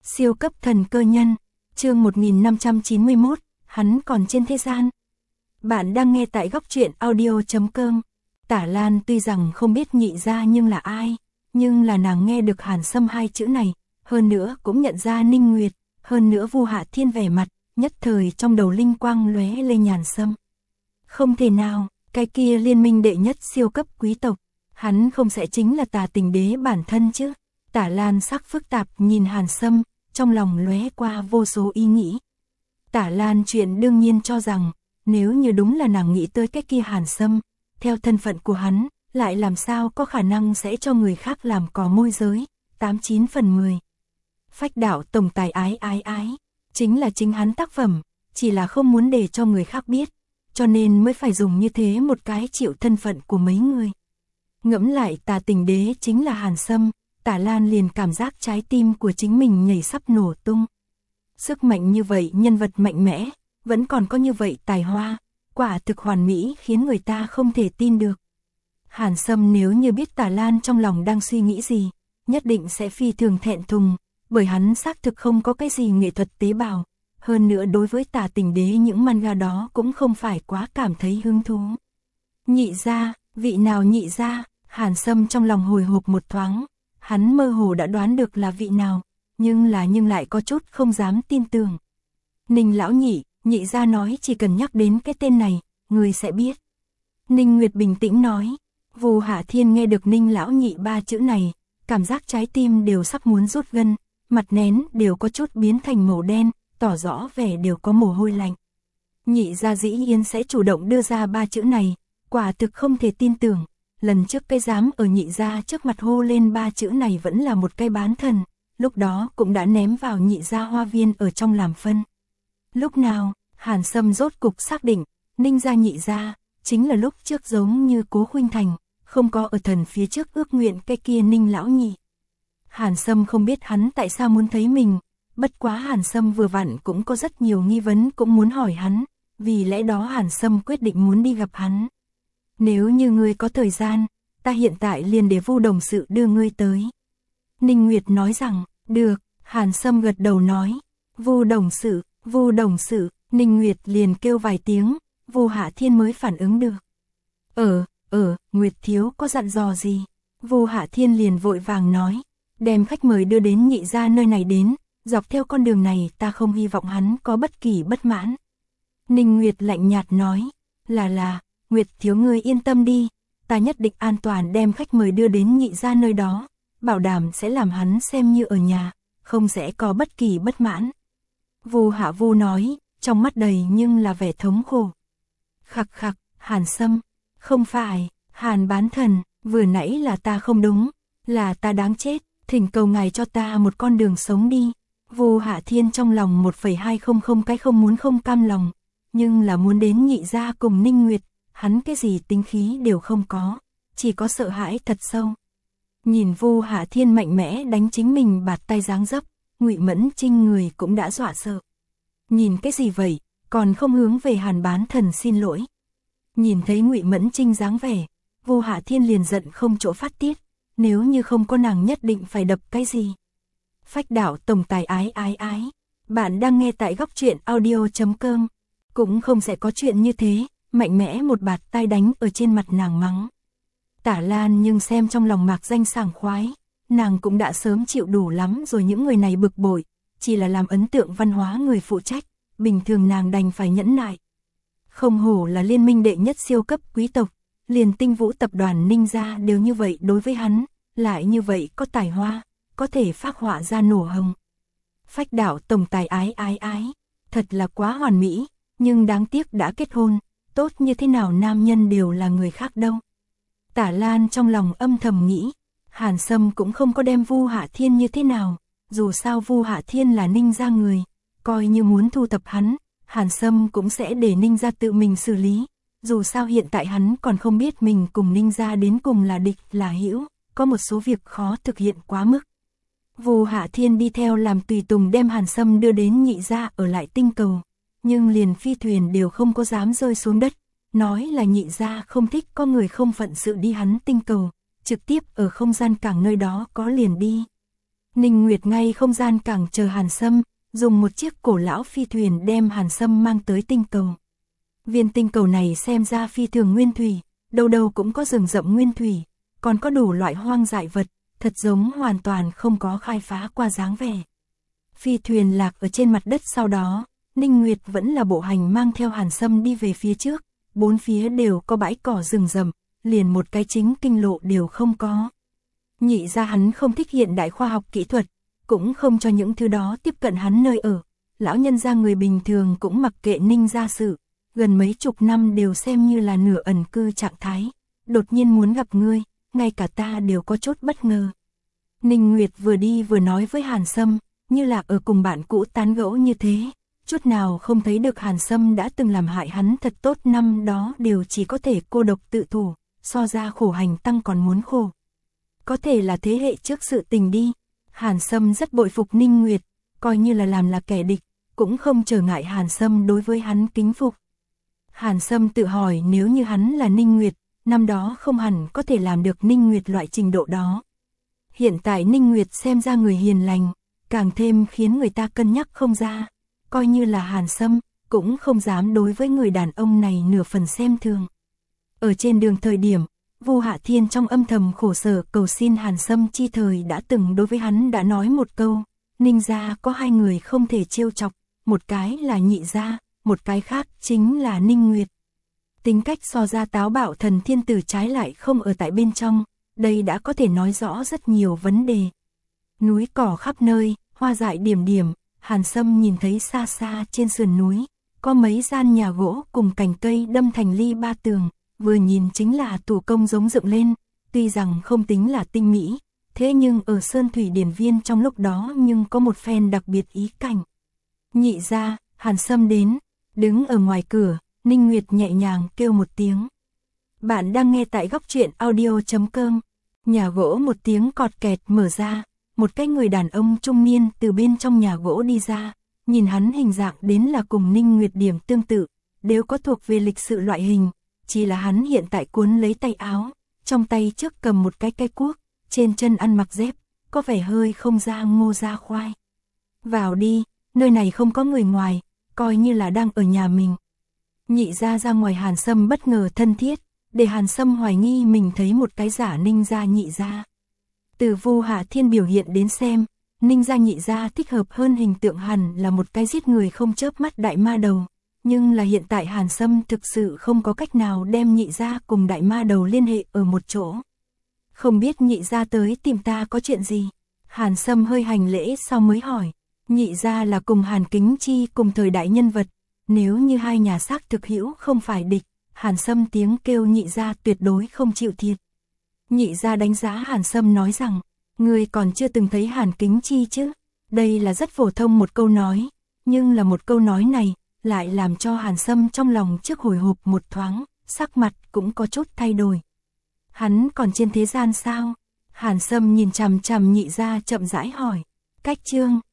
Siêu cấp thần cơ nhân, chương 1591, hắn còn trên thế gian. Bạn đang nghe tại góc truyện audio.com. Tả Lan tuy rằng không biết Nhị Gia nhưng là ai, nhưng là nàng nghe được Hàn Sâm hai chữ này, hơn nữa cũng nhận ra Ninh Nguyệt, hơn nữa Vu Hạ Thiên vẻ mặt, nhất thời trong đầu linh quang lóe lên Nhàn Sâm. Không thể nào, cái kia liên minh đệ nhất siêu cấp quý tộc, hắn không sẽ chính là Tà Tình Đế bản thân chứ? Tả Lan sắc phức tạp nhìn Hàn Sâm, trong lòng lóe qua vô số ý nghĩ. Tả Lan chuyện đương nhiên cho rằng, nếu như đúng là nàng nghĩ tới cái kia Hàn Sâm, theo thân phận của hắn, lại làm sao có khả năng sẽ cho người khác làm cò môi giới, 89 phần 10. Phách đạo tổng tài ái, chính là chính hắn tác phẩm, chỉ là không muốn để cho người khác biết, cho nên mới phải dùng như thế một cái chịu thân phận của mấy người. Ngẫm lại Tà Tình Đế chính là Hàn Sâm, Tả Lan liền cảm giác trái tim của chính mình nhảy sắp nổ tung. Sức mạnh như vậy, nhân vật mạnh mẽ, vẫn còn có như vậy tài hoa, quả thực hoàn mỹ khiến người ta không thể tin được. Hàn Sâm nếu như biết Tả Lan trong lòng đang suy nghĩ gì, nhất định sẽ phi thường thẹn thùng, bởi hắn xác thực không có cái gì nghệ thuật tế bào, hơn nữa đối với Tà Tình Đế những manga đó cũng không phải quá cảm thấy hứng thú. Nhị Gia, vị nào Nhị Gia? Hàn Sâm trong lòng hồi hộp một thoáng, hắn mơ hồ đã đoán được là vị nào, nhưng lại có chút không dám tin tưởng. Ninh lão nhị, Nhị Gia nói chỉ cần nhắc đến cái tên này, người sẽ biết. Ninh Nguyệt bình tĩnh nói. Vu Hạ Thiên nghe được Ninh lão nhị ba chữ này, cảm giác trái tim đều sắp muốn rút gân, mặt nén đều có chút biến thành màu đen, tỏ rõ vẻ đều có mồ hôi lạnh. Nhị Gia dĩ nhiên sẽ chủ động đưa ra ba chữ này, quả thực không thể tin tưởng. Lần trước cái dám ở Nhị Gia trước mặt hô lên ba chữ này vẫn là một cây bán thần, lúc đó cũng đã ném vào Nhị Gia hoa viên ở trong làm phân. Lúc nào, Hàn Sâm rốt cục xác định, Ninh Gia Nhị Gia, chính là lúc trước giống như Cố Khuynh Thành, không có ở thần phía trước ước nguyện cái kia Ninh lão nhị. Hàn Sâm không biết hắn tại sao muốn thấy mình, bất quá Hàn Sâm vừa vặn cũng có rất nhiều nghi vấn cũng muốn hỏi hắn, vì lẽ đó Hàn Sâm quyết định muốn đi gặp hắn. Nếu như ngươi có thời gian, ta hiện tại liền để Vu đồng sự đưa ngươi tới. Ninh Nguyệt nói rằng, được, Hàn Sâm gật đầu nói, Vu đồng sự, Ninh Nguyệt liền kêu vài tiếng, Vu Hạ Thiên mới phản ứng được. Nguyệt thiếu có dặn dò gì? Vu Hạ Thiên liền vội vàng nói, đem khách mời đưa đến Nhị Gia nơi này đến, dọc theo con đường này ta không hy vọng hắn có bất kỳ bất mãn. Ninh Nguyệt lạnh nhạt nói, là, Nguyệt thiếu ngươi yên tâm đi, ta nhất định an toàn đem khách mời đưa đến Nhị Gia nơi đó, bảo đảm sẽ làm hắn xem như ở nhà, không sẽ có bất kỳ bất mãn. Vu Hạ Vu nói, trong mắt đầy nhưng là vẻ thống khổ. Khặc, Hàn Sâm, không phải, Hàn bán thần, vừa nãy là ta không đúng, là ta đáng chết, thỉnh cầu ngài cho ta một con đường sống đi. Vu Hạ Thiên trong lòng 1,200 cái không muốn không cam lòng, nhưng là muốn đến Nhị Gia cùng Ninh Nguyệt, hắn cái gì tính khí đều không có, chỉ có sợ hãi thật sâu. Nhìn Vu Hạ Thiên mạnh mẽ đánh chính mình bạt tay giáng dấp, Ngụy Mẫn Trinh người cũng đã dọa sợ. Nhìn cái gì vậy, còn không hướng về Hàn bán thần xin lỗi. Nhìn thấy Ngụy Mẫn Trinh dáng vẻ, Vu Hạ Thiên liền giận không chỗ phát tiết, nếu như không có nàng nhất định phải đập cái gì. Phách đạo tổng tài ái, bạn đang nghe tại góc truyện audio.com, cũng không sẽ có chuyện như thế, mạnh mẽ một bạt tay đánh ở trên mặt nàng mắng. Tả Lan nhưng xem trong lòng mạc danh sảng khoái, nàng cũng đã sớm chịu đủ lắm rồi những người này bực bội, chỉ là làm ấn tượng văn hóa người phụ trách, bình thường nàng đành phải nhẫn nại. Không hổ là liên minh đệ nhất siêu cấp quý tộc, liền Tinh Vũ tập đoàn Ninh Gia đều như vậy đối với hắn, lại như vậy có tài hoa, có thể phác họa ra nổ hồng. Phách đạo tổng tài ái, thật là quá hoàn mỹ, nhưng đáng tiếc đã kết hôn, tốt như thế nào nam nhân đều là người khác đâu. Tả Lan trong lòng âm thầm nghĩ, Hàn Sâm cũng không có đem Vu Hạ Thiên như thế nào, dù sao Vu Hạ Thiên là Ninh Gia người, coi như muốn thu thập hắn, Hàn Sâm cũng sẽ để Ninh Gia tự mình xử lý, dù sao hiện tại hắn còn không biết mình cùng Ninh Gia đến cùng là địch là hữu, có một số việc khó thực hiện quá mức. Vu Hạ Thiên đi theo làm tùy tùng đem Hàn Sâm đưa đến Nhị Gia ở lại tinh cầu, nhưng liền phi thuyền đều không có dám rơi xuống đất, nói là Nhị Gia không thích có người không phận sự đi hắn tinh cầu, trực tiếp ở không gian cảng nơi đó có liền đi. Ninh Nguyệt ngay không gian cảng chờ Hàn Sâm, dùng một chiếc cổ lão phi thuyền đem Hàn Sâm mang tới tinh cầu. Viên tinh cầu này xem ra phi thường nguyên thủy, đâu đâu cũng có rừng rậm nguyên thủy, còn có đủ loại hoang dại vật, thật giống hoàn toàn không có khai phá qua dáng vẻ. Phi thuyền lạc ở trên mặt đất, sau đó, Ninh Nguyệt vẫn là bộ hành mang theo Hàn Sâm đi về phía trước, bốn phía đều có bãi cỏ rừng rậm, liền một cái chính kinh lộ đều không có. Nhị gia hắn không thích hiện đại khoa học kỹ thuật, cũng không cho những thứ đó tiếp cận hắn nơi ở. Lão nhân gia người bình thường cũng mặc kệ Ninh gia sự, gần mấy chục năm đều xem như là nửa ẩn cư trạng thái. Đột nhiên muốn gặp ngươi, ngay cả ta đều có chút bất ngờ. Ninh Nguyệt vừa đi vừa nói với Hàn Sâm, như là ở cùng bạn cũ tán gẫu như thế, chút nào không thấy được Hàn Sâm đã từng làm hại hắn thật tốt, năm đó đều chỉ có thể cô độc tự thủ, so ra khổ hành tăng còn muốn khổ. Có thể là thế hệ trước sự tình đi. Hàn Sâm rất bội phục Ninh Nguyệt, coi như là làm là kẻ địch, cũng không trở ngại Hàn Sâm đối với hắn kính phục. Hàn Sâm tự hỏi nếu như hắn là Ninh Nguyệt, năm đó không hẳn có thể làm được Ninh Nguyệt loại trình độ đó. Hiện tại Ninh Nguyệt xem ra người hiền lành, càng thêm khiến người ta cân nhắc không ra, coi như là Hàn Sâm, cũng không dám đối với người đàn ông này nửa phần xem thường. Ở trên đường thời điểm, Vu Hạ Thiên trong âm thầm khổ sở cầu xin Hàn Sâm chi thời đã từng đối với hắn đã nói một câu, Ninh gia có hai người không thể trêu chọc, một cái là nhị gia, một cái khác chính là Ninh Nguyệt. Tính cách so ra táo bạo thần thiên tử trái lại không ở tại bên trong, đây đã có thể nói rõ rất nhiều vấn đề. Núi cỏ khắp nơi, hoa dại điểm điểm, Hàn Sâm nhìn thấy xa xa trên sườn núi, có mấy gian nhà gỗ cùng cành cây đâm thành ly ba tường, vừa nhìn chính là thủ công giống dựng lên, tuy rằng không tính là tinh mỹ, thế nhưng ở Sơn Thủy Điển Viên trong lúc đó nhưng có một phen đặc biệt ý cảnh. Nhị gia, Hàn Sâm đến, đứng ở ngoài cửa, Ninh Nguyệt nhẹ nhàng kêu một tiếng. Bạn đang nghe tại góc truyện audio.com. Nhà gỗ một tiếng cọt kẹt mở ra, một cái người đàn ông trung niên từ bên trong nhà gỗ đi ra, nhìn hắn hình dạng đến là cùng Ninh Nguyệt điểm tương tự, đều có thuộc về lịch sự loại hình, chỉ là hắn hiện tại cuốn lấy tay áo, trong tay trước cầm một cái cây cuốc, trên chân ăn mặc dép, có vẻ hơi không ra ngô ra khoai. Vào đi, nơi này không có người ngoài, coi như là đang ở nhà mình. Nhị gia ra ngoài Hàn Sâm bất ngờ thân thiết, để Hàn Sâm hoài nghi mình thấy một cái giả Ninh gia nhị gia. Từ Vu Hạ Thiên biểu hiện đến xem, Ninh gia nhị gia thích hợp hơn hình tượng hẳn là một cái giết người không chớp mắt đại ma đầu, nhưng là hiện tại Hàn Sâm thực sự không có cách nào đem nhị gia cùng đại ma đầu liên hệ ở một chỗ. Không biết nhị gia tới tìm ta có chuyện gì? Hàn Sâm hơi hành lễ sau mới hỏi. Nhị gia là cùng Hàn Kính Chi cùng thời đại nhân vật, nếu như hai nhà xác thực hữu không phải địch, Hàn Sâm tiếng kêu nhị gia tuyệt đối không chịu thiệt. Nhị gia đánh giá Hàn Sâm nói rằng, người còn chưa từng thấy Hàn Kính Chi chứ? Đây là rất phổ thông một câu nói, nhưng là một câu nói này lại làm cho Hàn Sâm trong lòng trước hồi hộp một thoáng, sắc mặt cũng có chút thay đổi. Hắn còn trên thế gian sao? Hàn Sâm nhìn chằm chằm nhị gia chậm rãi hỏi. Cách chương